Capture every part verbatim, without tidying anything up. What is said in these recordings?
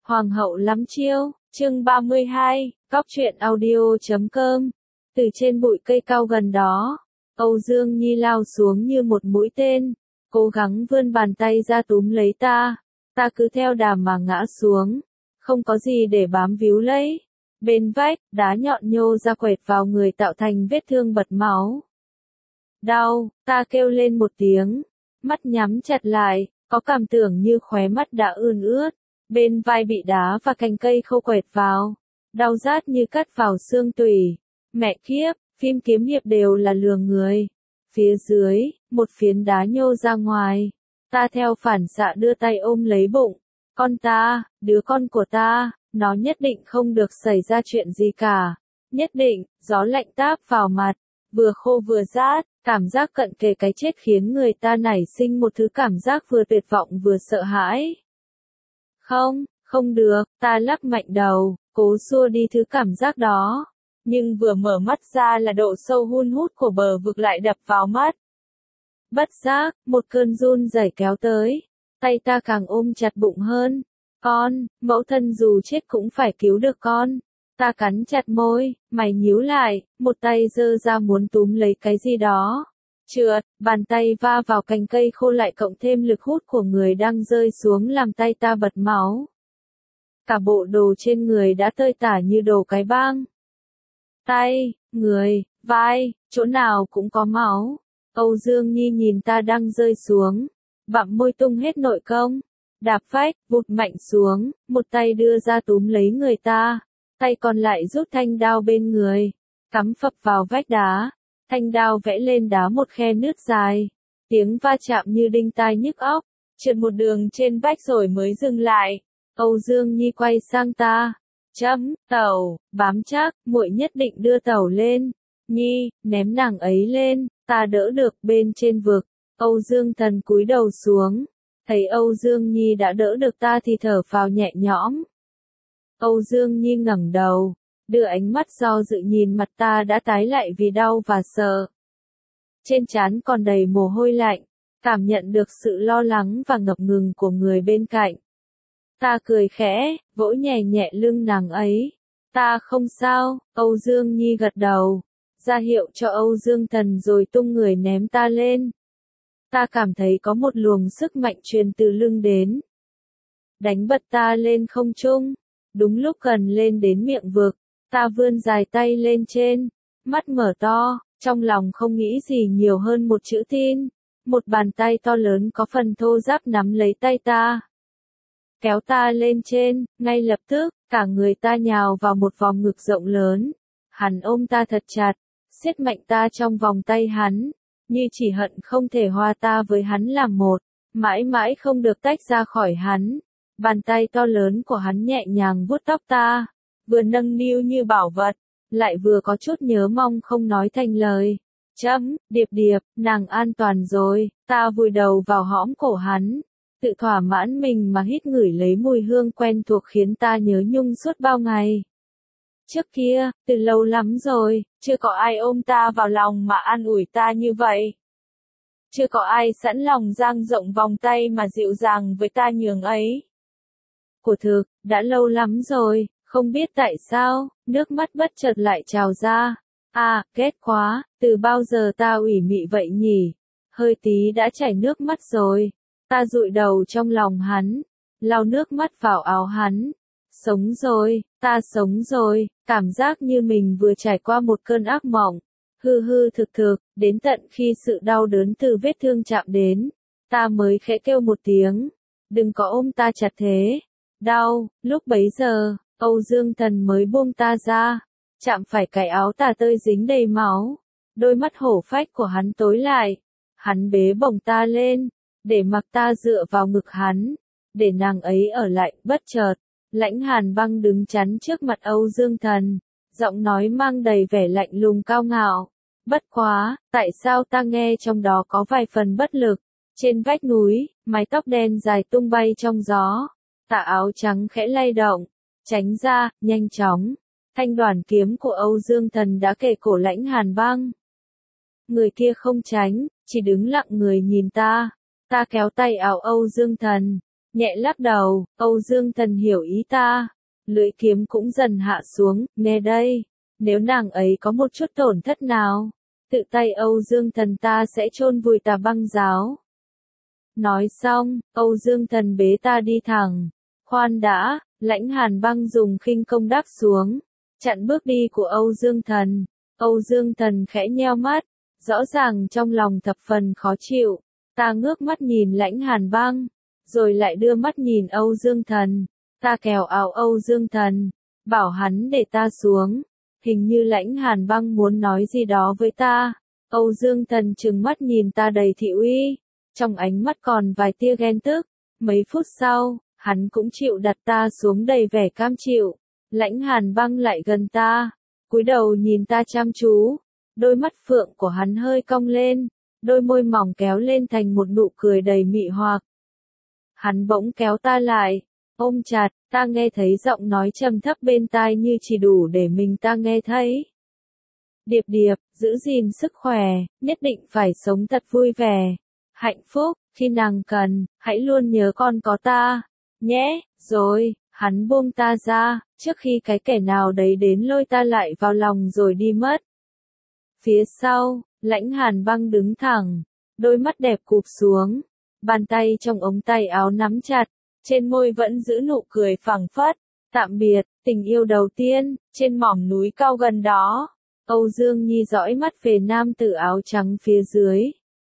Hoàng hậu lắm chiêu, chương ba mươi hai, cóc truyện audio chấm com. Từ trên bụi cây cao gần đó, Âu Dương Nhi lao xuống như một mũi tên, cố gắng vươn bàn tay ra túm lấy ta. Ta cứ theo đà mà ngã xuống, không có gì để bám víu lấy. Bên vách, đá nhọn nhô ra quẹt vào người tạo thành vết thương bật máu. Đau, ta kêu lên một tiếng, mắt nhắm chặt lại, có cảm tưởng như khóe mắt đã ươn ướt. Bên vai bị đá và cành cây khâu quẹt vào, đau rát như cắt vào xương tủy. Mẹ kiếp, phim kiếm hiệp đều là lừa người. Phía dưới, một phiến đá nhô ra ngoài. Ta theo phản xạ đưa tay ôm lấy bụng. Con ta, đứa con của ta, nó nhất định không được xảy ra chuyện gì cả. Nhất định, gió lạnh táp vào mặt, vừa khô vừa rát, cảm giác cận kề cái chết khiến người ta nảy sinh một thứ cảm giác vừa tuyệt vọng vừa sợ hãi. Không, không được, ta lắc mạnh đầu, cố xua đi thứ cảm giác đó. Nhưng vừa mở mắt ra là độ sâu hun hút của bờ vực lại đập vào mắt. Bất giác, một cơn run rẩy kéo tới, tay ta càng ôm chặt bụng hơn. Con, mẫu thân dù chết cũng phải cứu được con. Ta cắn chặt môi, mày nhíu lại, một tay giơ ra muốn túm lấy cái gì đó. Trượt, bàn tay va vào cành cây khô lại cộng thêm lực hút của người đang rơi xuống làm tay ta bật máu. Cả bộ đồ trên người đã tơi tả như đồ cái bang. Tay, người, vai, chỗ nào cũng có máu. Âu Dương Nhi nhìn ta đang rơi xuống, bặm môi tung hết nội công, đạp vách, vụt mạnh xuống, một tay đưa ra túm lấy người ta, tay còn lại rút thanh đao bên người, cắm phập vào vách đá, thanh đao vẽ lên đá một khe nứt dài, tiếng va chạm như đinh tai nhức óc, trượt một đường trên vách rồi mới dừng lại. Âu Dương Nhi quay sang ta, chấm, tẩu, bám chắc, muội nhất định đưa tẩu lên. Nhi, ném nàng ấy lên, ta đỡ được bên trên vực. Âu Dương Thần cúi đầu xuống, thấy Âu Dương Nhi đã đỡ được ta thì thở phào nhẹ nhõm. Âu Dương Nhi ngẩng đầu, đưa ánh mắt do dự nhìn mặt ta đã tái lại vì đau và sợ. Trên trán còn đầy mồ hôi lạnh, cảm nhận được sự lo lắng và ngập ngừng của người bên cạnh. Ta cười khẽ, vỗ nhẹ nhẹ lưng nàng ấy. Ta không sao, Âu Dương Nhi gật đầu, ra hiệu cho Âu Dương Thần rồi tung người ném ta lên. Ta cảm thấy có một luồng sức mạnh truyền từ lưng đến, đánh bật ta lên không trung. Đúng lúc gần lên đến miệng vực, ta vươn dài tay lên trên, mắt mở to, trong lòng không nghĩ gì nhiều hơn một chữ tin. Một bàn tay to lớn có phần thô ráp nắm lấy tay ta, kéo ta lên trên. Ngay lập tức, cả người ta nhào vào một vòng ngực rộng lớn. Hắn ôm ta thật chặt, siết mạnh ta trong vòng tay hắn, như chỉ hận không thể hòa ta với hắn làm một, mãi mãi không được tách ra khỏi hắn. Bàn tay to lớn của hắn nhẹ nhàng vuốt tóc ta, vừa nâng niu như bảo vật, lại vừa có chút nhớ mong không nói thành lời. Chấm, Điệp Điệp, nàng an toàn rồi. Ta vùi đầu vào hõm cổ hắn, tự thỏa mãn mình mà hít ngửi lấy mùi hương quen thuộc khiến ta nhớ nhung suốt bao ngày. Trước kia, từ lâu lắm rồi, chưa có ai ôm ta vào lòng mà an ủi ta như vậy. Chưa có ai sẵn lòng dang rộng vòng tay mà dịu dàng với ta nhường ấy. Của thực, đã lâu lắm rồi, không biết tại sao, nước mắt bất chợt lại trào ra. À, ghét quá, từ bao giờ ta ủy mị vậy nhỉ? Hơi tí đã chảy nước mắt rồi. Ta dụi đầu trong lòng hắn, lau nước mắt vào áo hắn. Sống rồi, ta sống rồi, cảm giác như mình vừa trải qua một cơn ác mộng. Hư hư thực thực, đến tận khi sự đau đớn từ vết thương chạm đến, ta mới khẽ kêu một tiếng. Đừng có ôm ta chặt thế. Đau. Lúc bấy giờ, Âu Dương Thần mới buông ta ra, chạm phải cái áo tà tơi dính đầy máu. Đôi mắt hổ phách của hắn tối lại. Hắn bế bổng ta lên, để mặc ta dựa vào ngực hắn, để nàng ấy ở lại. Bất chợt, Lãnh Hàn Băng đứng chắn trước mặt Âu Dương Thần, giọng nói mang đầy vẻ lạnh lùng cao ngạo. Bất quá, tại sao ta nghe trong đó có vài phần bất lực? Trên vách núi, mái tóc đen dài tung bay trong gió, tà áo trắng khẽ lay động, tránh ra, nhanh chóng. Thanh đoản kiếm của Âu Dương Thần đã kề cổ Lãnh Hàn Băng. Người kia không tránh, chỉ đứng lặng người nhìn ta. Ta kéo tay áo Âu Dương Thần, Nhẹ lắc đầu, Âu Dương Thần hiểu ý ta. Lưỡi kiếm cũng dần hạ xuống, nghe đây. Nếu nàng ấy có một chút tổn thất nào, tự tay Âu Dương Thần ta sẽ chôn vùi Tà Băng giáo. Nói xong, Âu Dương Thần bế ta đi thẳng. Khoan đã, Lãnh Hàn Băng dùng khinh công đáp xuống, chặn bước đi của Âu Dương Thần. Âu Dương Thần khẽ nheo mắt, rõ ràng trong lòng thập phần khó chịu. Ta ngước mắt nhìn Lãnh Hàn Băng, rồi lại đưa mắt nhìn Âu Dương Thần. Ta kéo áo Âu Dương Thần, bảo hắn để ta xuống. Hình như Lãnh Hàn Băng muốn nói gì đó với ta. Âu Dương Thần trừng mắt nhìn ta đầy thị uy, trong ánh mắt còn vài tia ghen tức. Mấy phút sau, hắn cũng chịu đặt ta xuống đầy vẻ cam chịu. Lãnh Hàn Băng lại gần ta, cúi đầu nhìn ta chăm chú. Đôi mắt phượng của hắn hơi cong lên, đôi môi mỏng kéo lên thành một nụ cười đầy mị hoặc. Hắn bỗng kéo ta lại, ôm chặt, ta nghe thấy giọng nói trầm thấp bên tai như chỉ đủ để mình ta nghe thấy. Điệp điệp, giữ gìn sức khỏe, nhất định phải sống thật vui vẻ, hạnh phúc, khi nàng cần, hãy luôn nhớ con có ta, nhé. Rồi, hắn buông ta ra, trước khi cái kẻ nào đấy đến lôi ta lại vào lòng rồi đi mất. Phía sau, Lãnh Hàn Băng đứng thẳng, đôi mắt đẹp cụp xuống, bàn tay trong ống tay áo nắm chặt, trên môi vẫn giữ nụ cười phảng phất. Tạm biệt, tình yêu đầu tiên, trên mỏm núi cao gần đó. Âu Dương Nhi dõi mắt về nam tử áo trắng phía dưới.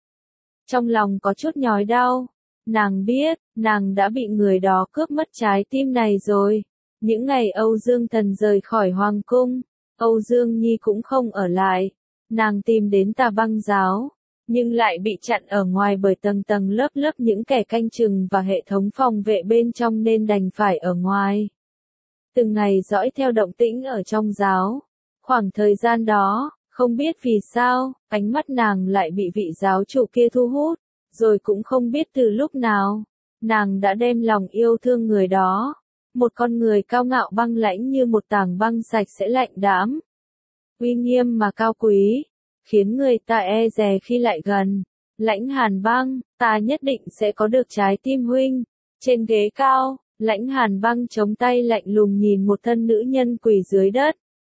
Trong lòng có chút nhói đau. Nàng biết, nàng đã bị người đó cướp mất trái tim này rồi. Những ngày Âu Dương Thần rời khỏi hoàng cung, Âu Dương Nhi cũng không ở lại. Nàng tìm đến Tà Băng giáo, nhưng lại bị chặn ở ngoài bởi tầng tầng lớp lớp những kẻ canh chừng và hệ thống phòng vệ bên trong nên đành phải ở ngoài. Từng ngày dõi theo động tĩnh ở trong giáo. Khoảng thời gian đó, không biết vì sao, ánh mắt nàng lại bị vị giáo chủ kia thu hút, rồi cũng không biết từ lúc nào, nàng đã đem lòng yêu thương người đó. Một con người cao ngạo băng lãnh như một tảng băng sạch sẽ lạnh đãm, uy nghiêm mà cao quý, khiến người ta e dè khi lại gần. Lãnh Hàn Băng, ta nhất định sẽ có được trái tim huynh. Trên ghế cao, Lãnh Hàn Băng chống tay lạnh lùng nhìn một thân nữ nhân quỳ dưới đất.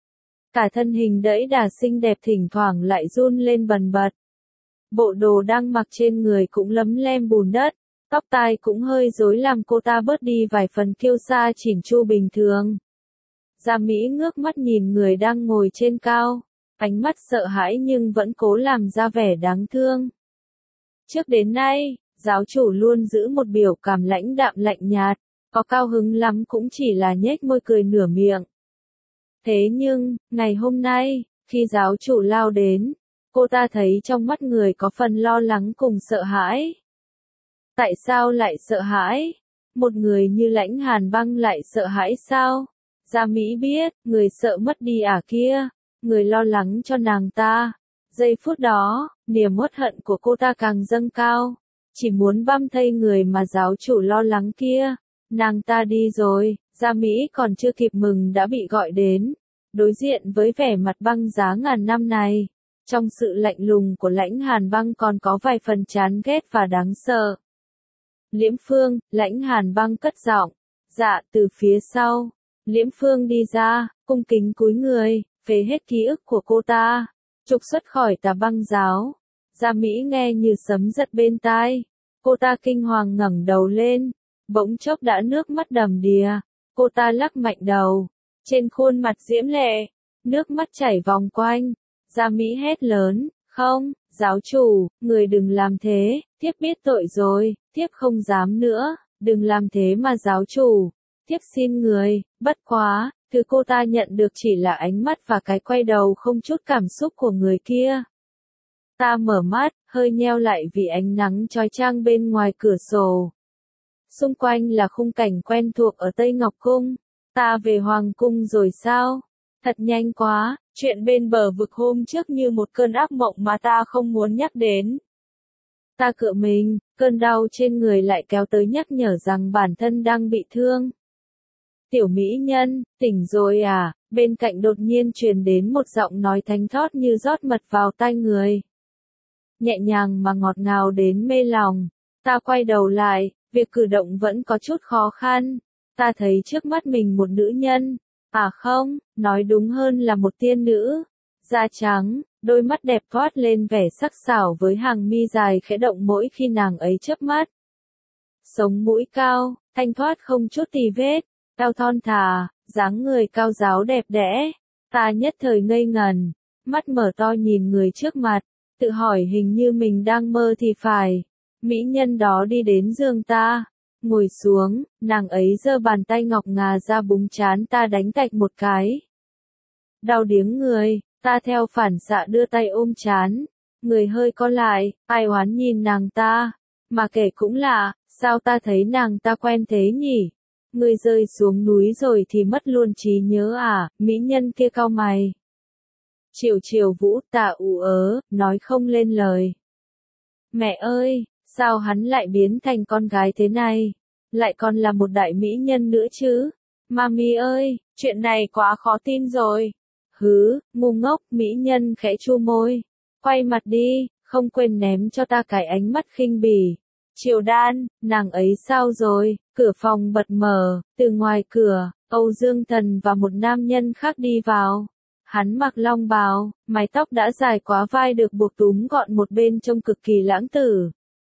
Cả thân hình đẫy đà xinh đẹp thỉnh thoảng lại run lên bần bật. Bộ đồ đang mặc trên người cũng lấm lem bùn đất, tóc tai cũng hơi rối làm cô ta bớt đi vài phần kiêu sa chỉn chu bình thường. Gia Mỹ ngước mắt nhìn người đang ngồi trên cao, ánh mắt sợ hãi nhưng vẫn cố làm ra vẻ đáng thương. Trước đến nay, giáo chủ luôn giữ một biểu cảm lãnh đạm lạnh nhạt, có cao hứng lắm cũng chỉ là nhếch môi cười nửa miệng. Thế nhưng, ngày hôm nay, khi giáo chủ lao đến, cô ta thấy trong mắt người có phần lo lắng cùng sợ hãi. Tại sao lại sợ hãi? Một người như Lãnh Hàn Băng lại sợ hãi sao? Gia Mỹ biết, người sợ mất đi ả kia, người lo lắng cho nàng ta. Giây phút đó, niềm uất hận của cô ta càng dâng cao, chỉ muốn băm thây người mà giáo chủ lo lắng kia. Nàng ta đi rồi, Gia Mỹ còn chưa kịp mừng đã bị gọi đến. Đối diện với vẻ mặt băng giá ngàn năm này, trong sự lạnh lùng của Lãnh Hàn Băng còn có vài phần chán ghét và đáng sợ. Liễm Phương, Lãnh Hàn Băng cất giọng. Dạ, từ phía sau, Liễm Phương đi ra, cung kính cúi người, phế hết ký ức của cô ta, trục xuất khỏi Tà Băng giáo. Gia Mỹ nghe như sấm giật bên tai, cô ta kinh hoàng ngẩng đầu lên, bỗng chốc đã nước mắt đầm đìa, cô ta lắc mạnh đầu, trên khuôn mặt diễm lệ, nước mắt chảy vòng quanh. Gia Mỹ hét lớn, không, giáo chủ, người đừng làm thế, thiếp biết tội rồi, thiếp không dám nữa, đừng làm thế mà giáo chủ, thiếp xin người. Bất quá, thứ cô ta nhận được chỉ là ánh mắt và cái quay đầu không chút cảm xúc của người kia. Ta mở mắt, hơi nheo lại vì ánh nắng chói chang bên ngoài cửa sổ. Xung quanh là khung cảnh quen thuộc ở Tây Ngọc Cung. Ta về Hoàng Cung rồi sao? Thật nhanh quá, chuyện bên bờ vực hôm trước như một cơn ác mộng mà ta không muốn nhắc đến. Ta cựa mình, cơn đau trên người lại kéo tới nhắc nhở rằng bản thân đang bị thương. Tiểu mỹ nhân, tỉnh rồi à? Bên cạnh đột nhiên truyền đến một giọng nói thánh thót như rót mật vào tai người. Nhẹ nhàng mà ngọt ngào đến mê lòng. Ta quay đầu lại, việc cử động vẫn có chút khó khăn. Ta thấy trước mắt mình một nữ nhân, à không, nói đúng hơn là một tiên nữ. Da trắng, đôi mắt đẹp toát lên vẻ sắc sảo với hàng mi dài khẽ động mỗi khi nàng ấy chớp mắt. Sống mũi cao, thanh thoát không chút tì vết, cao thon thả, dáng người cao ráo đẹp đẽ. Ta nhất thời ngây ngần, mắt mở to nhìn người trước mặt, tự hỏi hình như mình đang mơ thì phải. Mỹ nhân đó đi đến giường ta, ngồi xuống, nàng ấy giơ bàn tay ngọc ngà ra búng trán ta đánh tạch một cái. Đau điếng người, ta theo phản xạ đưa tay ôm trán, người hơi co lại, ai oán nhìn nàng ta, mà kể cũng lạ, sao ta thấy nàng ta quen thế nhỉ? Người rơi xuống núi rồi thì mất luôn trí nhớ à? Mỹ nhân kia cau mày. Chiều chiều vũ, tạ ù ớ, nói không lên lời. Mẹ ơi, sao hắn lại biến thành con gái thế này? Lại còn là một đại mỹ nhân nữa chứ? Mami ơi, chuyện này quá khó tin rồi. Hứ, ngu ngốc, mỹ nhân khẽ chu môi. Quay mặt đi, không quên ném cho ta cái ánh mắt khinh bỉ. Triều Đan, nàng ấy sao rồi? Cửa phòng bật mở, từ ngoài cửa, Âu Dương Thần và một nam nhân khác đi vào. Hắn mặc long bào, mái tóc đã dài quá vai được buộc túm gọn một bên trông cực kỳ lãng tử.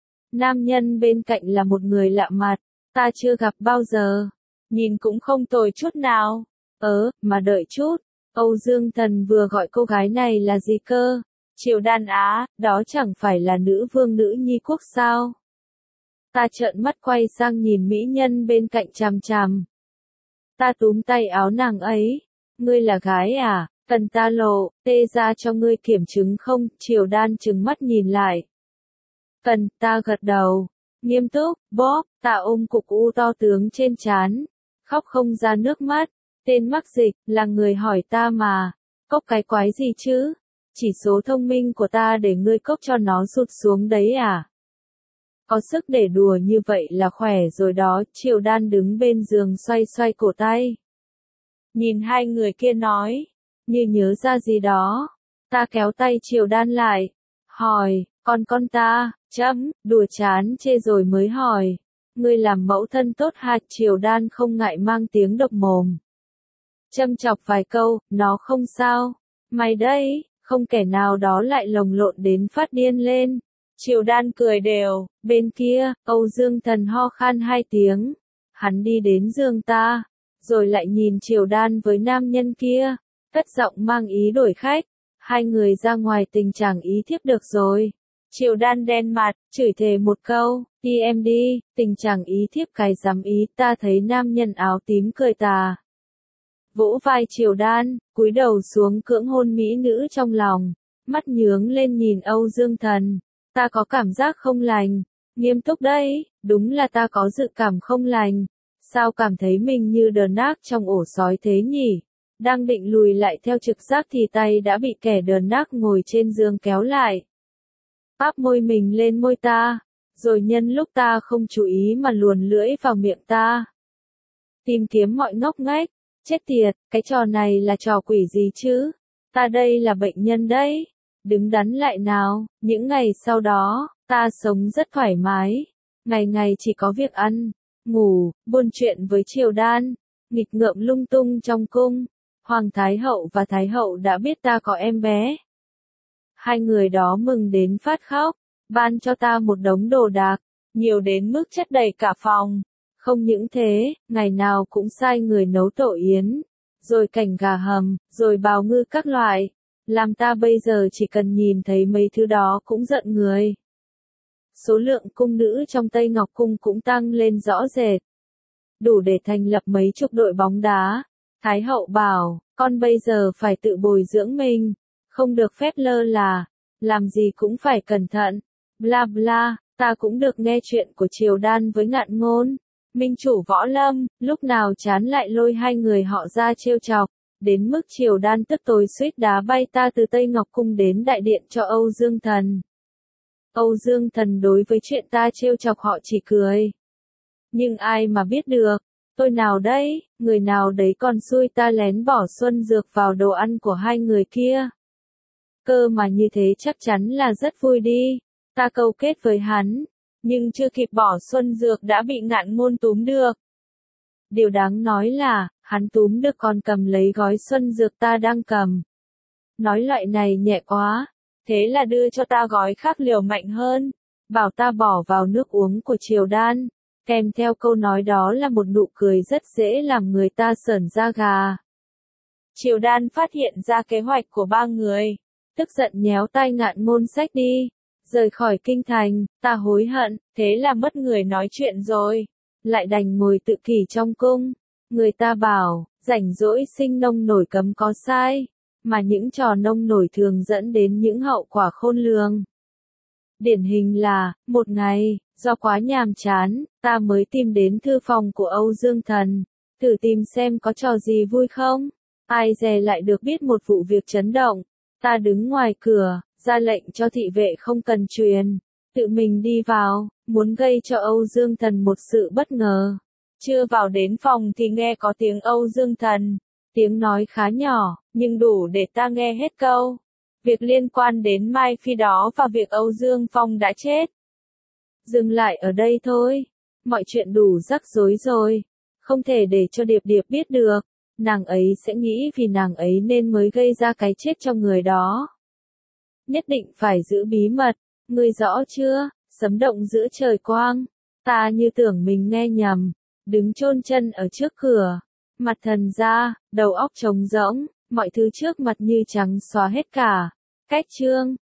Nam nhân bên cạnh là một người lạ mặt, ta chưa gặp bao giờ. Nhìn cũng không tồi chút nào. Ớ, mà đợi chút. Âu Dương Thần vừa gọi cô gái này là gì cơ? Triều Đan á, đó chẳng phải là nữ vương nữ nhi quốc sao? Ta trợn mắt quay sang nhìn mỹ nhân bên cạnh chằm chằm. Ta túm tay áo nàng ấy. Ngươi là gái à? Cần ta lộ, tê ra cho ngươi kiểm chứng không? Triều Đan trừng mắt nhìn lại. Cần, ta gật đầu. Nghiêm túc, bóp, ta ôm cục u to tướng trên trán. Khóc không ra nước mắt. Tên mắc dịch, là người hỏi ta mà. Cốc cái quái gì chứ? Chỉ số thông minh của ta để ngươi cốc cho nó sụt xuống đấy à? Có sức để đùa như vậy là khỏe rồi đó. Triều Đan đứng bên giường xoay xoay cổ tay. Nhìn hai người kia nói, như nhớ ra gì đó. Ta kéo tay Triều Đan lại. Hỏi, con con ta, chấm, đùa chán chê rồi mới hỏi. Ngươi làm mẫu thân tốt hả? Triều Đan không ngại mang tiếng độc mồm. Châm chọc vài câu, nó không sao. Mày đây, không kẻ nào đó lại lồng lộn đến phát điên lên. Triều Đan cười đều, bên kia, Âu Dương Thần ho khan hai tiếng. Hắn đi đến giường ta, rồi lại nhìn Triều Đan với nam nhân kia, cất giọng mang ý đổi khách. Hai người ra ngoài tình trạng ý thiếp được rồi. Triều Đan đen mặt, chửi thề một câu, đi em đi, tình trạng ý thiếp cái dám ý. Ta thấy nam nhân áo tím cười tà. Vỗ vai Triều Đan, cúi đầu xuống cưỡng hôn mỹ nữ trong lòng, mắt nhướng lên nhìn Âu Dương Thần. Ta có cảm giác không lành, nghiêm túc đấy, đúng là ta có dự cảm không lành. Sao cảm thấy mình như đờ nác trong ổ sói thế nhỉ? Đang định lùi lại theo trực giác thì tay đã bị kẻ đờ nác ngồi trên giường kéo lại. Áp môi mình lên môi ta, rồi nhân lúc ta không chú ý mà luồn lưỡi vào miệng ta. Tìm kiếm mọi ngóc ngách. Chết tiệt, cái trò này là trò quỷ gì chứ? Ta đây là bệnh nhân đấy. Đứng đắn lại nào, những ngày sau đó, ta sống rất thoải mái. Ngày ngày chỉ có việc ăn, ngủ, buôn chuyện với Triều Đan, nghịch ngợm lung tung trong cung. Hoàng Thái Hậu và Thái Hậu đã biết ta có em bé. Hai người đó mừng đến phát khóc, ban cho ta một đống đồ đạc, nhiều đến mức chất đầy cả phòng. Không những thế, ngày nào cũng sai người nấu tổ yến, rồi cành gà hầm, rồi bào ngư các loại. Làm ta bây giờ chỉ cần nhìn thấy mấy thứ đó cũng giận người. Số lượng cung nữ trong Tây Ngọc Cung cũng tăng lên rõ rệt. Đủ để thành lập mấy chục đội bóng đá. Thái hậu bảo, con bây giờ phải tự bồi dưỡng mình, không được phép lơ là, làm gì cũng phải cẩn thận. Bla bla, ta cũng được nghe chuyện của Triều Đan với Ngạn Ngôn. Minh chủ Võ Lâm, lúc nào chán lại lôi hai người họ ra trêu chọc, đến mức Triều Đan tức tối suýt đá bay ta từ Tây Ngọc Cung đến đại điện cho Âu Dương Thần. Âu Dương Thần đối với chuyện ta trêu chọc họ chỉ cười. Nhưng ai mà biết được, tôi nào đấy, người nào đấy còn xui ta lén bỏ xuân dược vào đồ ăn của hai người kia. Cơ mà như thế chắc chắn là rất vui đi, ta câu kết với hắn. nhưng chưa kịp bỏ xuân dược đã bị Ngạn Ngôn túm được. Điều đáng nói là, hắn túm được còn cầm lấy gói xuân dược ta đang cầm. Nói loại này nhẹ quá, thế là đưa cho ta gói khác liều mạnh hơn, bảo ta bỏ vào nước uống của Triều Đan, kèm theo câu nói đó là một nụ cười rất dễ làm người ta sởn da gà. Triều Đan phát hiện ra kế hoạch của ba người, tức giận nhéo tay Ngạn Ngôn xách đi, rời khỏi kinh thành, ta hối hận, thế là mất người nói chuyện rồi, lại đành ngồi tự kỷ trong cung. Người ta bảo, rảnh rỗi sinh nông nổi cấm có sai, mà những trò nông nổi thường dẫn đến những hậu quả khôn lường. Điển hình là, một ngày, do quá nhàm chán, ta mới tìm đến thư phòng của Âu Dương Thần, thử tìm xem có trò gì vui không. Ai dè lại được biết một vụ việc chấn động, ta đứng ngoài cửa, ra lệnh cho thị vệ không cần truyền, tự mình đi vào, muốn gây cho Âu Dương Thần một sự bất ngờ. Chưa vào đến phòng thì nghe có tiếng Âu Dương Thần, tiếng nói khá nhỏ, nhưng đủ để ta nghe hết câu. Việc liên quan đến Mai Phi đó và việc Âu Dương Phong đã chết. Dừng lại ở đây thôi, mọi chuyện đủ rắc rối rồi, không thể để cho Điệp Điệp biết được, nàng ấy sẽ nghĩ vì nàng ấy nên mới gây ra cái chết cho người đó. Nhất định phải giữ bí mật, ngươi rõ chưa? Sấm động giữa trời quang, ta như tưởng mình nghe nhầm, đứng chôn chân ở trước cửa, mặt thần ra, đầu óc trống rỗng, mọi thứ trước mặt như trắng xóa hết cả. Cách chương